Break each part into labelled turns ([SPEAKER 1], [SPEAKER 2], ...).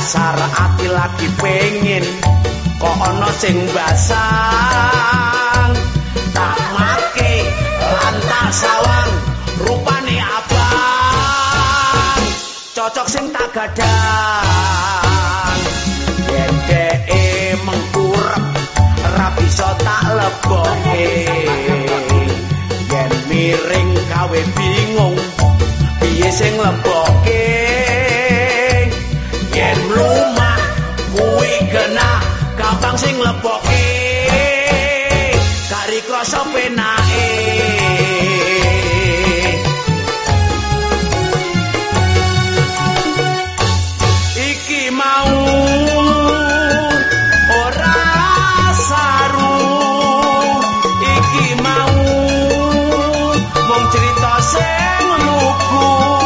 [SPEAKER 1] dasar ati lagi pengen kok ana sing basang tak make lantak sawang rupane abang cocok sing tak gadang yen dheke mengkurep ra bisa tak leboke yen miring gawe bingung piye sing leboke yen mlumah kuwi genah gampang sing leboke kari krasa penake iki mau ora saru iki mau mung cerita sing lugu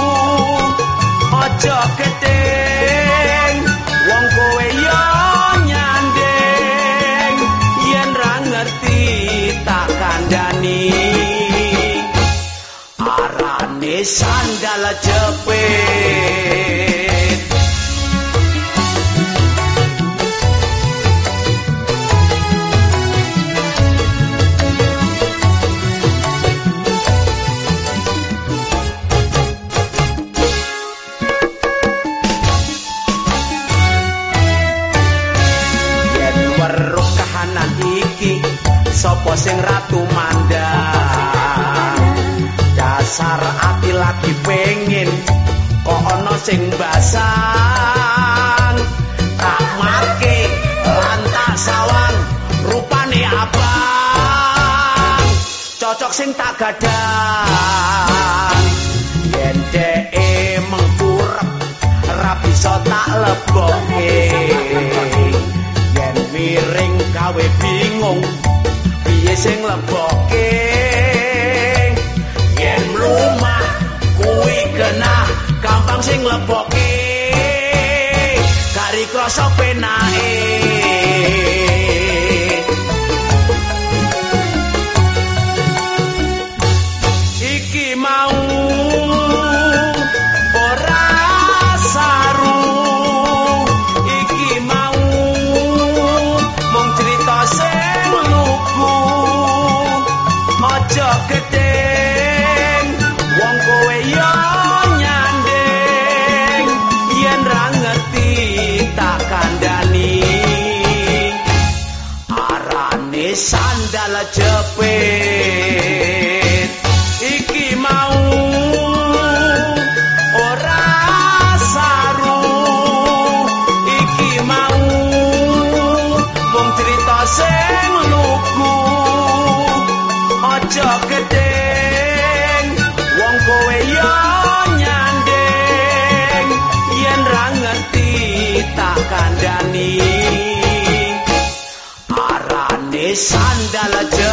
[SPEAKER 1] aja keteng wong kowe yo nyandeng yen ra ngerti tak kandhani arane sandal jepit sapa sing ratu mandang dasar ati lagi pengen kok ana sing basang tak make lantak sawang rupane abang cocok sing tak gadang yen dheke mengkurep ra bisa tak leboke yen miring gawe bingung sing leboke yen mlumah kuwi genah gampang sing leboke kari krasa penake iki mau ora saru iki mau mung cerita sing lugu aja keteng wong kowe yo nyandeng yen ra ngerti tak kandhani arane sandal jepit iki mau ora saru iki mau mung cerita sing lugu aja keteng wong kowe yo nyandeng yen ra ngerti tak kandhani arane sandal